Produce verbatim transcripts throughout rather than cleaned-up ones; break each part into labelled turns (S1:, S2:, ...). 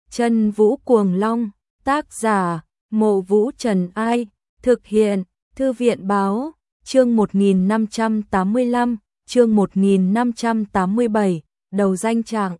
S1: Chân Vũ Cuồng Long, tác giả, Mộ Vũ Trần Ai, thực hiện, Thư viện Báo, chương một nghìn năm trăm tám mươi lăm, chương một nghìn năm trăm tám mươi bảy, đầu danh trạng.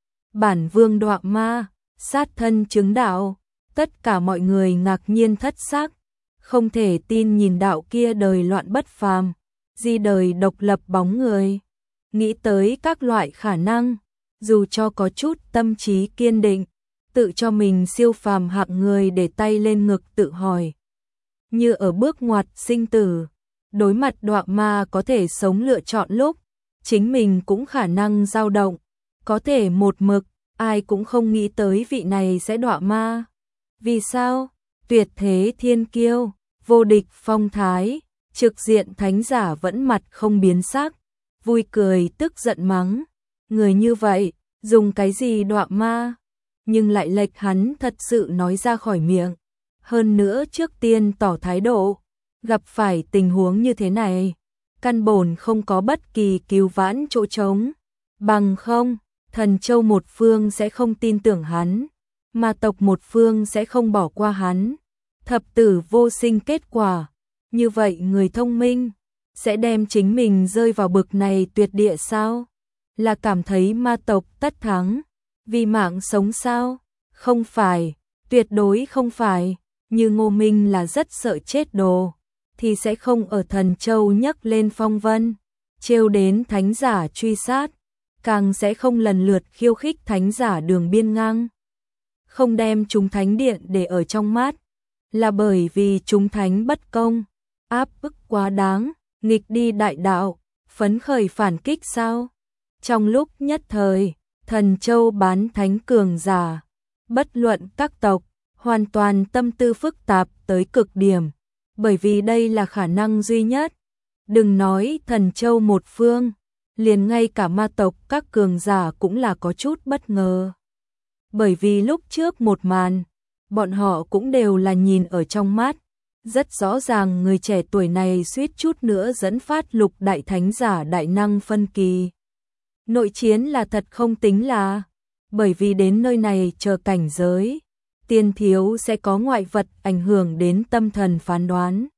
S1: Bản Vương Đọa Ma, sát thân chứng đạo, tất cả mọi người ngạc nhiên thất xác, không thể tin nhìn đạo kia đời loạn bất phàm, di đời độc lập bóng người, nghĩ tới các loại khả năng, dù cho có chút tâm trí kiên định, tự cho mình siêu phàm hạng người để tay lên ngực tự hỏi. Như ở bước ngoặt sinh tử, đối mặt Đọa Ma có thể sống lựa chọn lúc, chính mình cũng khả năng dao động, có thể một mực, ai cũng không nghĩ tới vị này sẽ Đọa Ma. Vì sao? Tuyệt thế thiên kiêu, vô địch phong thái, trực diện thánh giả vẫn mặt không biến sắc, vui cười tức giận mắng. Người như vậy, dùng cái gì Đọa Ma? Nhưng lại lệch hắn thật sự nói ra khỏi miệng. Hơn nữa trước tiên tỏ thái độ, gặp phải tình huống như thế này, căn bổn không có bất kỳ cứu vãn chỗ trống. Bằng không, Thần Châu một phương sẽ không tin tưởng hắn, mà tộc một phương sẽ không bỏ qua hắn. Thập tử vô sinh kết quả. Như vậy người thông minh sẽ đem chính mình rơi vào bực này tuyệt địa sao? Là cảm thấy ma tộc tất thắng, vì mạng sống sao? Không phải, tuyệt đối không phải. Như Ngô Minh là rất sợ chết đồ, thì sẽ không ở Thần Châu nhấc lên phong vân, trêu đến thánh giả truy sát, càng sẽ không lần lượt khiêu khích thánh giả đường biên ngang. Không đem chúng thánh điện để ở trong mắt, là bởi vì chúng thánh bất công, áp bức quá đáng, nghịch đi đại đạo, phấn khởi phản kích sao? Trong lúc nhất thời, Thần Châu bán thánh cường giả, bất luận các tộc, hoàn toàn tâm tư phức tạp tới cực điểm, bởi vì đây là khả năng duy nhất. Đừng nói Thần Châu một phương, liền ngay cả ma tộc các cường giả cũng là có chút bất ngờ. Bởi vì lúc trước một màn, bọn họ cũng đều là nhìn ở trong mắt, rất rõ ràng người trẻ tuổi này suýt chút nữa dẫn phát lục đại thánh giả đại năng phân kỳ. Nội chiến là thật không tính là, bởi vì đến nơi này chờ cảnh giới, tiên thiếu sẽ có ngoại vật ảnh hưởng đến tâm thần phán đoán.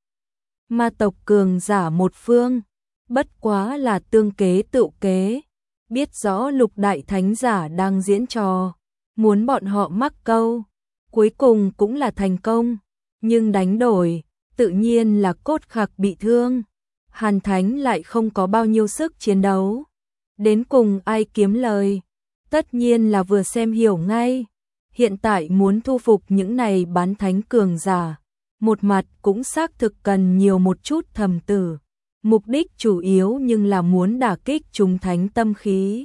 S1: Ma tộc cường giả một phương, bất quá là tương kế tựu kế, biết rõ lục đại thánh giả đang diễn trò, muốn bọn họ mắc câu, cuối cùng cũng là thành công, nhưng đánh đổi, tự nhiên là cốt khạc bị thương. Hàn Thánh lại không có bao nhiêu sức chiến đấu. Đến cùng ai kiếm lời, tất nhiên là vừa xem hiểu ngay. Hiện tại muốn thu phục những này bán thánh cường giả, một mặt cũng xác thực cần nhiều một chút thầm tử. Mục đích chủ yếu nhưng là muốn đả kích chúng thánh tâm khí.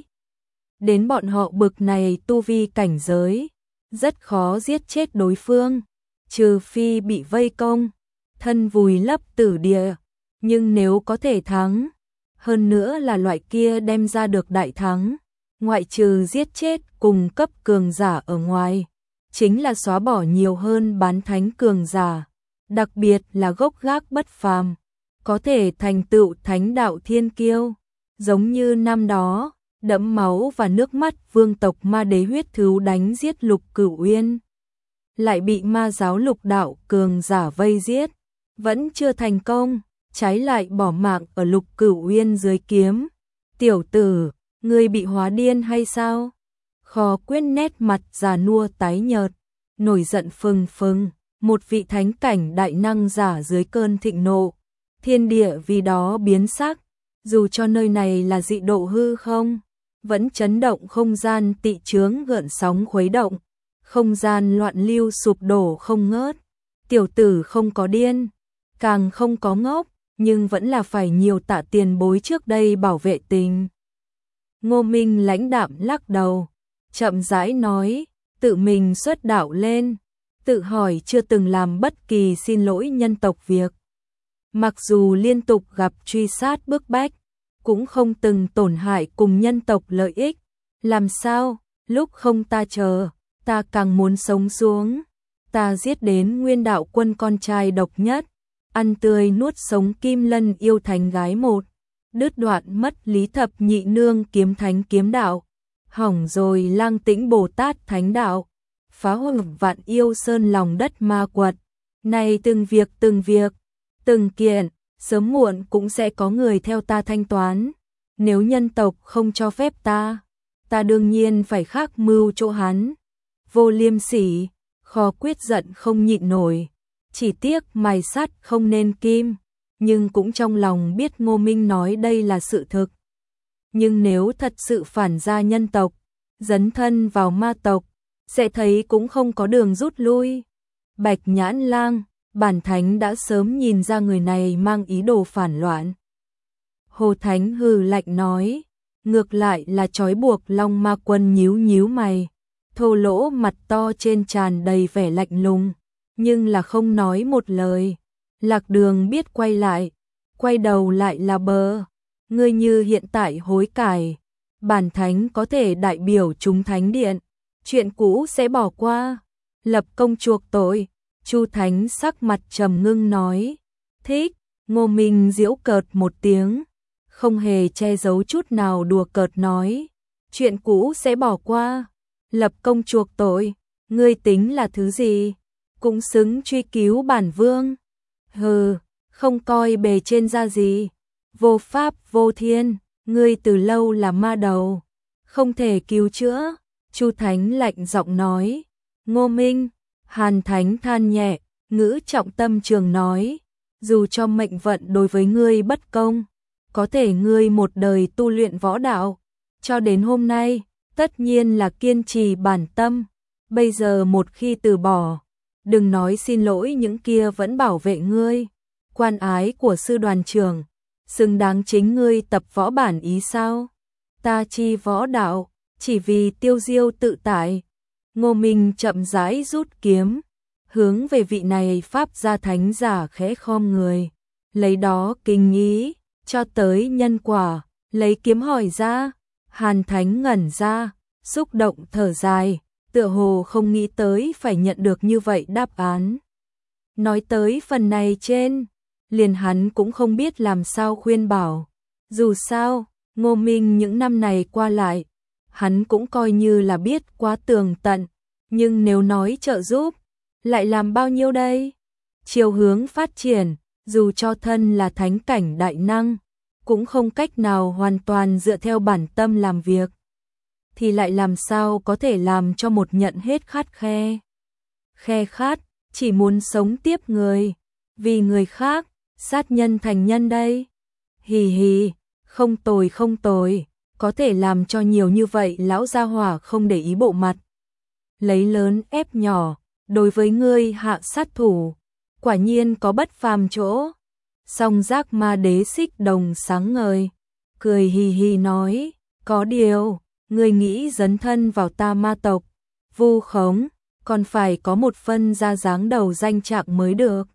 S1: Đến bọn họ bực này tu vi cảnh giới, rất khó giết chết đối phương, trừ phi bị vây công, thân vùi lấp tử địa. Nhưng nếu có thể thắng, hơn nữa là loại kia đem ra được đại thắng, ngoại trừ giết chết cùng cấp cường giả ở ngoài, chính là xóa bỏ nhiều hơn bán thánh cường giả, đặc biệt là gốc gác bất phàm, có thể thành tựu thánh đạo thiên kiêu, giống như năm đó, đẫm máu và nước mắt vương tộc ma đế huyết thú đánh giết Lục Cửu Uyên, lại bị ma giáo lục đạo cường giả vây giết, vẫn chưa thành công, trái lại bỏ mạng ở Lục Cửu Uyên dưới kiếm. Tiểu tử, ngươi bị hóa điên hay sao? Khó quyết nét mặt già nua tái nhợt, nổi giận phừng phừng, một vị thánh cảnh đại năng giả dưới cơn thịnh nộ, thiên địa vì đó biến sắc, dù cho nơi này là dị độ hư không, vẫn chấn động không gian tị chướng gợn sóng khuấy động, không gian loạn lưu sụp đổ không ngớt. Tiểu tử không có điên, càng không có ngốc, nhưng vẫn là phải nhiều tạ tiền bối trước đây bảo vệ tình. Ngô Minh lãnh đạm lắc đầu, chậm rãi nói, tự mình xuất đạo lên, tự hỏi chưa từng làm bất kỳ xin lỗi nhân tộc việc. Mặc dù liên tục gặp truy sát bức bách, cũng không từng tổn hại cùng nhân tộc lợi ích. Làm sao, lúc không ta chờ, ta càng muốn sống xuống. Ta giết đến nguyên đạo quân con trai độc nhất, ăn tươi nuốt sống Kim Lân yêu thánh gái một, đứt đoạn mất Lý Thập Nhị Nương kiếm thánh kiếm đạo, hỏng rồi Lang Tĩnh Bồ Tát thánh đạo, phá hủy vạn yêu sơn lòng đất ma quật. Này từng việc từng việc, từng kiện, sớm muộn cũng sẽ có người theo ta thanh toán. Nếu nhân tộc không cho phép ta, ta đương nhiên phải khắc mưu chỗ hắn. Vô liêm sỉ, khó quyết giận không nhịn nổi. Chỉ tiếc mài sắt không nên kim, nhưng cũng trong lòng biết Ngô Minh nói đây là sự thực. Nhưng nếu thật sự phản ra nhân tộc, dấn thân vào ma tộc, sẽ thấy cũng không có đường rút lui. Bạch Nhãn Lang, bản thánh đã sớm nhìn ra người này mang ý đồ phản loạn. Hồ Thánh hừ lạnh nói, ngược lại là trói buộc Long Ma Quân nhíu nhíu mày, thô lỗ mặt to trên tràn đầy vẻ lạnh lùng, nhưng là không nói một lời. Lạc Đường biết quay lại, quay đầu lại là bờ. Ngươi như hiện tại hối cải, bản thánh có thể đại biểu chúng thánh điện, chuyện cũ sẽ bỏ qua, lập công chuộc tội. Chu Thánh sắc mặt trầm ngưng nói, thích. Ngô Minh giễu cợt một tiếng, không hề che giấu chút nào đùa cợt nói, chuyện cũ sẽ bỏ qua, lập công chuộc tội, ngươi tính là thứ gì, cũng xứng truy cứu bản vương. Hừ, không coi bề trên ra gì, vô pháp vô thiên, ngươi từ lâu là ma đầu, không thể cứu chữa. Chu Thánh lạnh giọng nói. Ngô Minh, Hàn Thánh than nhẹ, ngữ trọng tâm trường nói, dù cho mệnh vận đối với ngươi bất công, có thể ngươi một đời tu luyện võ đạo, cho đến hôm nay, tất nhiên là kiên trì bản tâm, bây giờ một khi từ bỏ, đừng nói xin lỗi những kia vẫn bảo vệ ngươi, quan ái của sư đoàn trưởng, xứng đáng chính ngươi tập võ bản ý sao? Ta chi võ đạo, chỉ vì tiêu diêu tự tại. Ngô Minh chậm rãi rút kiếm, hướng về vị này pháp gia thánh giả khẽ khom người, lấy đó kinh ý, cho tới nhân quả, lấy kiếm hỏi ra. Hàn Thánh ngẩn ra, xúc động thở dài, tựa hồ không nghĩ tới phải nhận được như vậy đáp án. Nói tới phần này trên, liền hắn cũng không biết làm sao khuyên bảo. Dù sao, Ngô Minh những năm này qua lại, hắn cũng coi như là biết quá tường tận, nhưng nếu nói trợ giúp, lại làm bao nhiêu đây? Chiều hướng phát triển, dù cho thân là thánh cảnh đại năng, cũng không cách nào hoàn toàn dựa theo bản tâm làm việc, thì lại làm sao có thể làm cho một nhận hết khát khe. Khe khát, chỉ muốn sống tiếp người, vì người khác, sát nhân thành nhân đây. Hì hì, không tồi không tồi, có thể làm cho nhiều như vậy lão gia hỏa không để ý bộ mặt. Lấy lớn ép nhỏ, đối với ngươi hạ sát thủ, quả nhiên có bất phàm chỗ. Song Giác Ma Đế xích đồng sáng ngời, cười hì hì nói, có điều, ngươi nghĩ dấn thân vào ta ma tộc, vu khống, còn phải có một phân ra dáng đầu danh trạng mới được.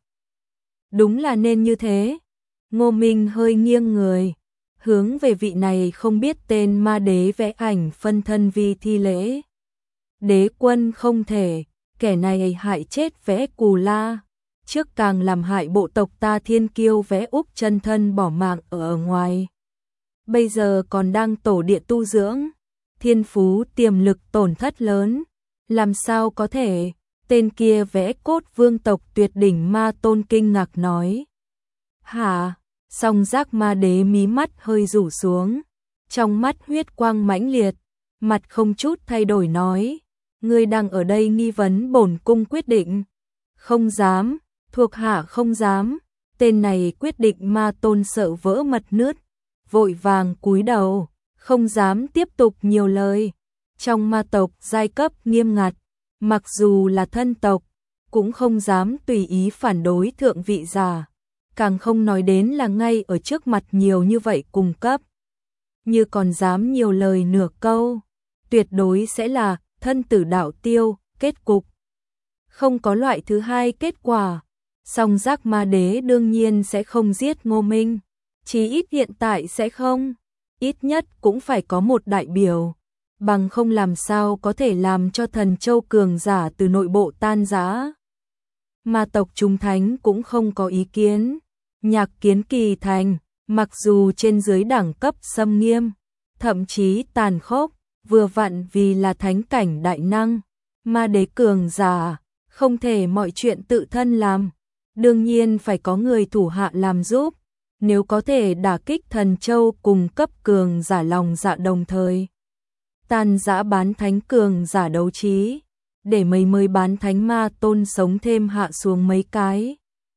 S1: Đúng là nên như thế. Ngô Minh hơi nghiêng người, hướng về vị này không biết tên ma đế vẽ ảnh phân thân vi thi lễ. Đế quân không thể, kẻ này hại chết vẽ Cù La, trước càng làm hại bộ tộc ta thiên kiêu vẽ Úc chân thân bỏ mạng ở, ở ngoài. Bây giờ còn đang tổ địa tu dưỡng, thiên phú tiềm lực tổn thất lớn, làm sao có thể? Tên kia vẽ cốt vương tộc tuyệt đỉnh ma tôn kinh ngạc nói. Hả? Song Giác Ma Đế mí mắt hơi rủ xuống, trong mắt huyết quang mãnh liệt, mặt không chút thay đổi nói, ngươi đang ở đây nghi vấn bổn cung quyết định. Không dám, thuộc hạ không dám. Tên này quyết định ma tôn sợ vỡ mật nướt, vội vàng cúi đầu, không dám tiếp tục nhiều lời. Trong ma tộc giai cấp nghiêm ngặt, mặc dù là thân tộc, cũng không dám tùy ý phản đối thượng vị giả, càng không nói đến là ngay ở trước mặt nhiều như vậy cùng cấp. Như còn dám nhiều lời nửa câu, tuyệt đối sẽ là thân tử đạo tiêu, kết cục. Không có loại thứ hai kết quả, Song Giác Ma Đế đương nhiên sẽ không giết Ngô Minh, chí ít hiện tại sẽ không, ít nhất cũng phải có một đại biểu, bằng không làm sao có thể làm cho Thần Châu cường giả từ nội bộ tan rã. Ma tộc Trung Thánh cũng không có ý kiến. Nhạc Kiến Kỳ Thành, mặc dù trên dưới đẳng cấp xâm nghiêm, thậm chí tàn khốc, vừa vặn vì là thánh cảnh đại năng, Ma đế cường giả, không thể mọi chuyện tự thân làm, đương nhiên phải có người thủ hạ làm giúp, nếu có thể đả kích thần châu cùng cấp cường giả lòng dạ đồng thời. Tan dã bán thánh cường giả đấu trí, để mấy mới bán thánh ma tôn sống thêm hạ xuống mấy cái.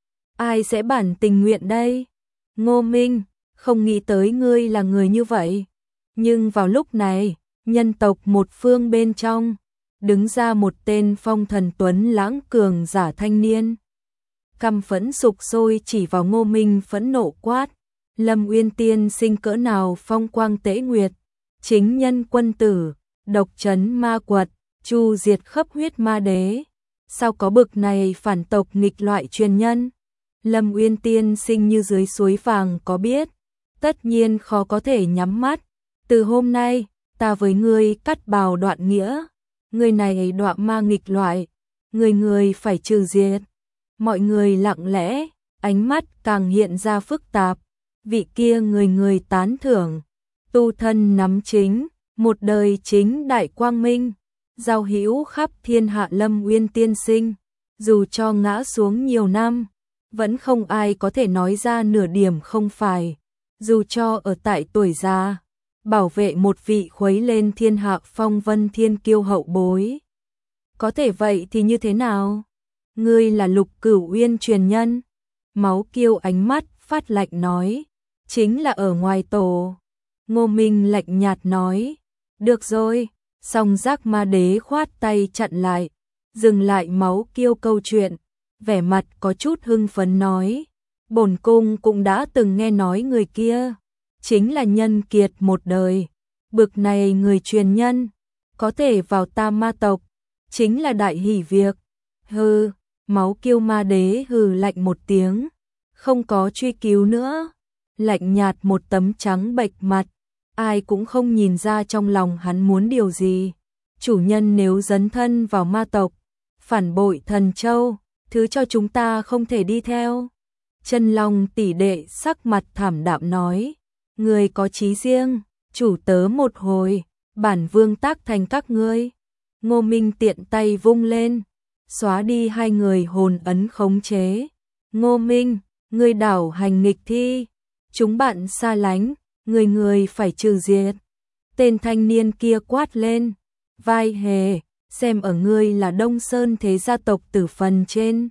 S1: Ai sẽ bản tình nguyện đây? Ngô Minh, không nghĩ tới ngươi là người như vậy. Nhưng vào lúc này, nhân tộc một phương bên trong, đứng ra một tên phong thần tuấn lãng cường giả thanh niên. Căm phẫn sục sôi chỉ vào Ngô Minh phẫn nộ quát. Lâm Uyên tiên sinh cỡ nào phong quang tễ nguyệt, chính nhân quân tử, độc trấn ma quật, chu diệt khắp huyết ma đế. Sao có bực này phản tộc nghịch loại truyền nhân? Lâm Uyên tiên sinh như dưới suối vàng có biết, tất nhiên khó có thể nhắm mắt. Từ hôm nay, ta với ngươi cắt bào đoạn nghĩa, người này đọa ma nghịch loại, người người phải trừ diệt. Mọi người lặng lẽ, ánh mắt càng hiện ra phức tạp. Vị kia người người tán thưởng, tu thân nắm chính, một đời chính đại quang minh, giao hữu khắp thiên hạ Lâm Uyên tiên sinh, dù cho ngã xuống nhiều năm, vẫn không ai có thể nói ra nửa điểm không phải, dù cho ở tại tuổi già, bảo vệ một vị khuấy lên thiên hạ phong vân thiên kiêu hậu bối. Có thể vậy thì như thế nào? Ngươi là Lục Cửu Uyên truyền nhân. Máu Kiêu ánh mắt phát lạnh nói, chính là ở ngoài tổ. Ngô Minh lạnh nhạt nói, được rồi. Song Giác Ma Đế khoát tay chặn lại, dừng lại Máu Kiêu câu chuyện, vẻ mặt có chút hưng phấn nói, bổn cung cũng đã từng nghe nói người kia, chính là nhân kiệt một đời, bực này người truyền nhân, có thể vào Tam Ma tộc, chính là đại hỷ việc. Hừ, Máu Kiêu Ma Đế hừ lạnh một tiếng, không có truy cứu nữa, lạnh nhạt một tấm trắng bệch mặt, ai cũng không nhìn ra trong lòng hắn muốn điều gì. Chủ nhân nếu dấn thân vào ma tộc, phản bội thần châu, thứ cho chúng ta không thể đi theo. Chân Long tỷ đệ sắc mặt thảm đạm nói, người có chí riêng, chủ tớ một hồi, bản vương tác thành các ngươi. Ngô Minh tiện tay vung lên, xóa đi hai người hồn ấn khống chế. Ngô Minh, ngươi đảo hành nghịch thi, chúng bạn xa lánh, người người phải trừ diệt. Tên thanh niên kia quát lên, vai hề, xem ở ngươi là Đông Sơn thế gia tộc tử phần trên.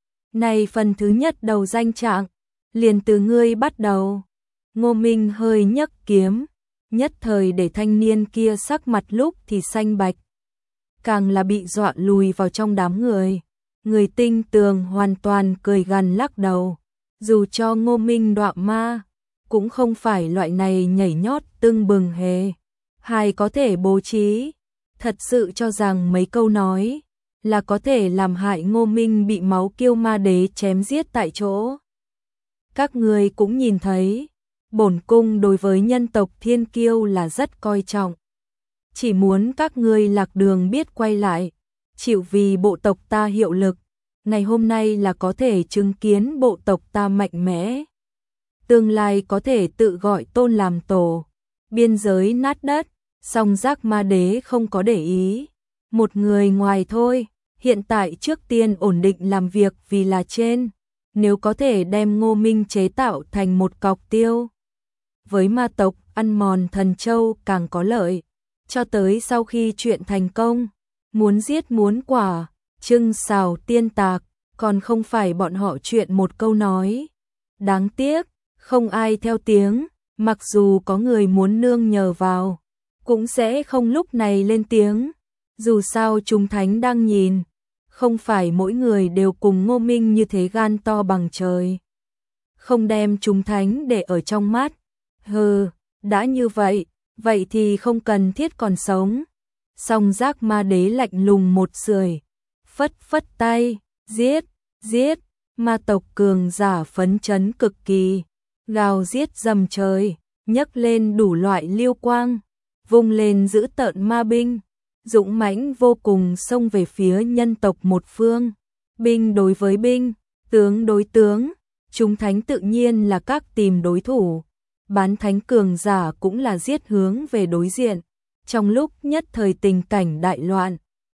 S1: Này phần thứ nhất đầu danh trạng, liền từ ngươi bắt đầu. Ngô Minh hơi nhấc kiếm, nhất thời để thanh niên kia sắc mặt lúc thì xanh bạch, càng là bị dọa lùi vào trong đám người. Người tinh tường hoàn toàn cười gằn lắc đầu, dù cho Ngô Minh đọa ma, cũng không phải loại này nhảy nhót tưng bừng hề, hay có thể bố trí. Thật sự cho rằng mấy câu nói là có thể làm hại Ngô Minh bị Máu Kiêu Ma Đế chém giết tại chỗ. Các người cũng nhìn thấy, bổn cung đối với nhân tộc thiên kiêu là rất coi trọng. Chỉ muốn các ngươi lạc đường biết quay lại, chịu vì bộ tộc ta hiệu lực. Ngày hôm nay là có thể chứng kiến bộ tộc ta mạnh mẽ. Tương lai có thể tự gọi tôn làm tổ. Biên giới nát đất, song Giác Ma Đế không có để ý. Một người ngoài thôi, hiện tại trước tiên ổn định làm việc vì là trên. Nếu có thể đem Ngô Minh chế tạo thành một cọc tiêu, với ma tộc ăn mòn thần châu càng có lợi. Cho tới sau khi chuyện thành công, muốn giết muốn quả, trưng xào tiên tạc, còn không phải bọn họ chuyện một câu nói. Đáng tiếc, không ai theo tiếng, mặc dù có người muốn nương nhờ vào, cũng sẽ không lúc này lên tiếng. Dù sao chúng thánh đang nhìn, không phải mỗi người đều cùng Ngô Minh như thế gan to bằng trời. Không đem chúng thánh để ở trong mắt. Hừ, đã như vậy, vậy thì không cần thiết còn sống. Song Giác Ma Đế lạnh lùng một sưởi, phất phất tay, giết, giết. Ma tộc cường giả phấn chấn cực kỳ, gào giết dầm trời, nhấc lên đủ loại liêu quang, vung lên giữ tợn ma binh, dũng mãnh vô cùng xông về phía nhân tộc một phương. Binh đối với binh, tướng đối tướng, chúng thánh tự nhiên là các tìm đối thủ, bán thánh cường giả cũng là giết hướng về đối diện. Trong lúc nhất thời tình cảnh đại loạn,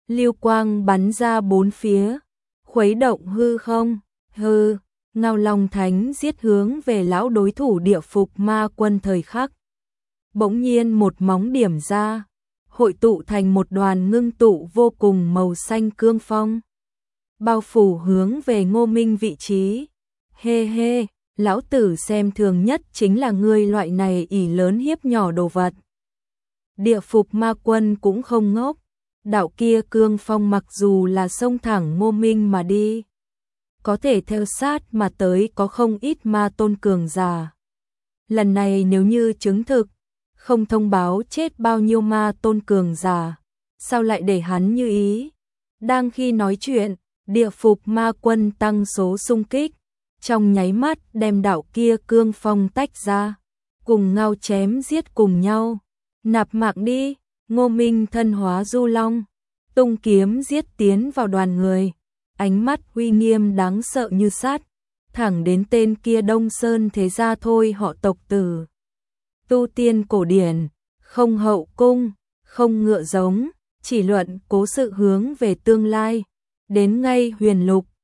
S1: lưu quang bắn ra bốn phía, khuấy động hư không, hư, Ngao Long Thánh giết hướng về lão đối thủ địa phục ma quân thời khắc. Bỗng nhiên một móng điểm ra, hội tụ thành một đoàn ngưng tụ vô cùng màu xanh cương phong. Bao phủ hướng về Ngô Minh vị trí. Hê hê, lão tử xem thường nhất chính là ngươi loại này ỷ lớn hiếp nhỏ đồ vật. Địa phục ma quân cũng không ngốc. Đạo kia cương phong mặc dù là xông thẳng Ngô Minh mà đi, có thể theo sát mà tới có không ít ma tôn cường giả. Lần này nếu như chứng thực, không thông báo chết bao nhiêu ma tôn cường giả, sao lại để hắn như ý? Đang khi nói chuyện, địa phục ma quân tăng số xung kích, trong nháy mắt đem đạo kia cương phong tách ra, cùng Ngao chém giết cùng nhau. Nạp mạng đi, Ngô Minh thân hóa du long, tung kiếm giết tiến vào đoàn người, ánh mắt uy nghiêm đáng sợ như sát, thẳng đến tên kia Đông Sơn thế gia thôi họ tộc tử. Tu tiên cổ điển, không hậu cung, không ngựa giống, chỉ luận cố sự hướng về tương lai, đến ngay huyền lục,